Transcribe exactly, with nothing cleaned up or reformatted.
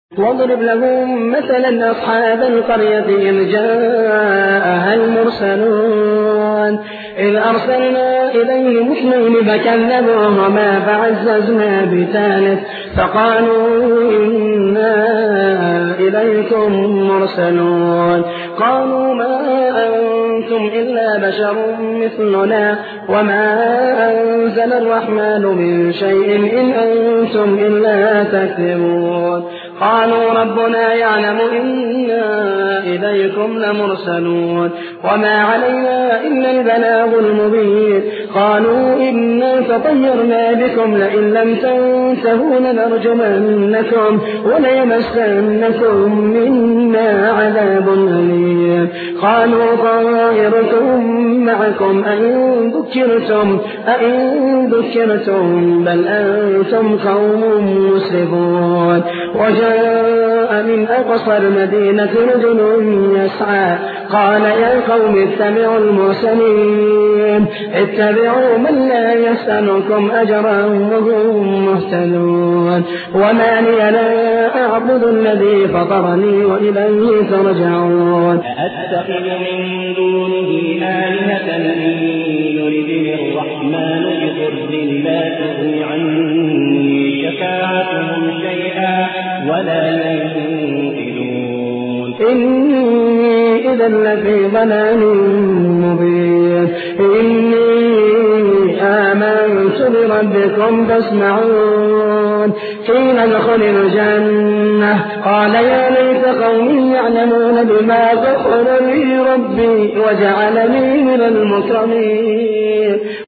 واضرب لهم مثلا أصحاب القرية إذ جاءها المرسلون إذ أرسلنا إليهم اثنين فكذبوهما فعززنا بثالث فقالوا إنا إليكم مرسلون قالوا ما أنتم إلا بشر مثلنا وما أنزل الرحمن من شيء إن أنتم إلا تكذبون قالوا ربنا يعلم إنا إليكم لمرسلون وما علينا إلا البلاغ المبين قالوا إنا تطيرنا بكم لئن لم تنتهوا لنرجمنكم وليمسنكم منا عذاب أليم قالوا طائركم معكم أئن ذكرتم أئن ذكرتم بل أنتم قوم مسرفون وجاء من أقصى المدينة رجل يسعى قال يا قوم اتبعوا المرسلين اتبعوا من لا يسألكم أجرا وهم مهتدون وما لي لا أعبد الذي فطرني وإليه ترجعون أتخذ من دونه آلهة إن يردني الرحمن بضر لا تغني عني شفاعتهم شيئا ولا ينقذون إني إذا لفي ضلال مبين إني آمنت بربكم فاسمعون قيل ادخل الجنة قال يا ليت قومي يعلمون بما غفر لي ربي وجعلني من المكرمين